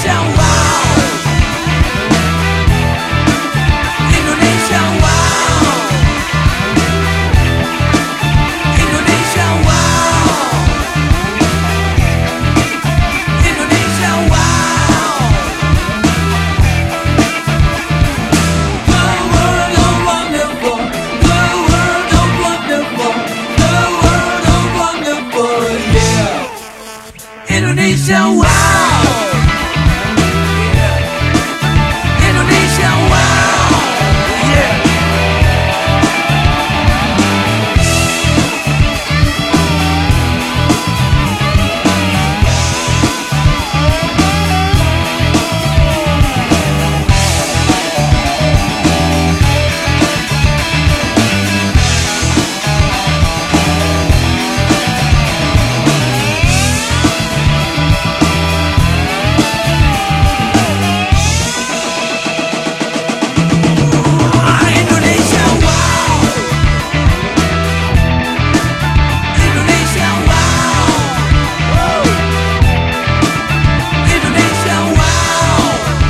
Indonesia wow, Indonesia wow, Indonesia wow, Indonesia wow. The world of wonderful, the world of wonderful, the world of wonderful, yeah. Indonesia wow, Indonesia wow, yeah. Indonesia wow, Indonesia wow, Indonesia wow,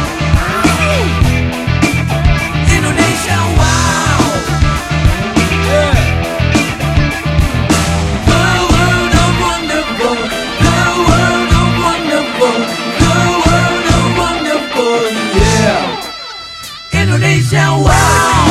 Indonesia wow, yeah. The world of wonderful, the world of wonderful, the world of wonderful, yeah. Indonesia wow.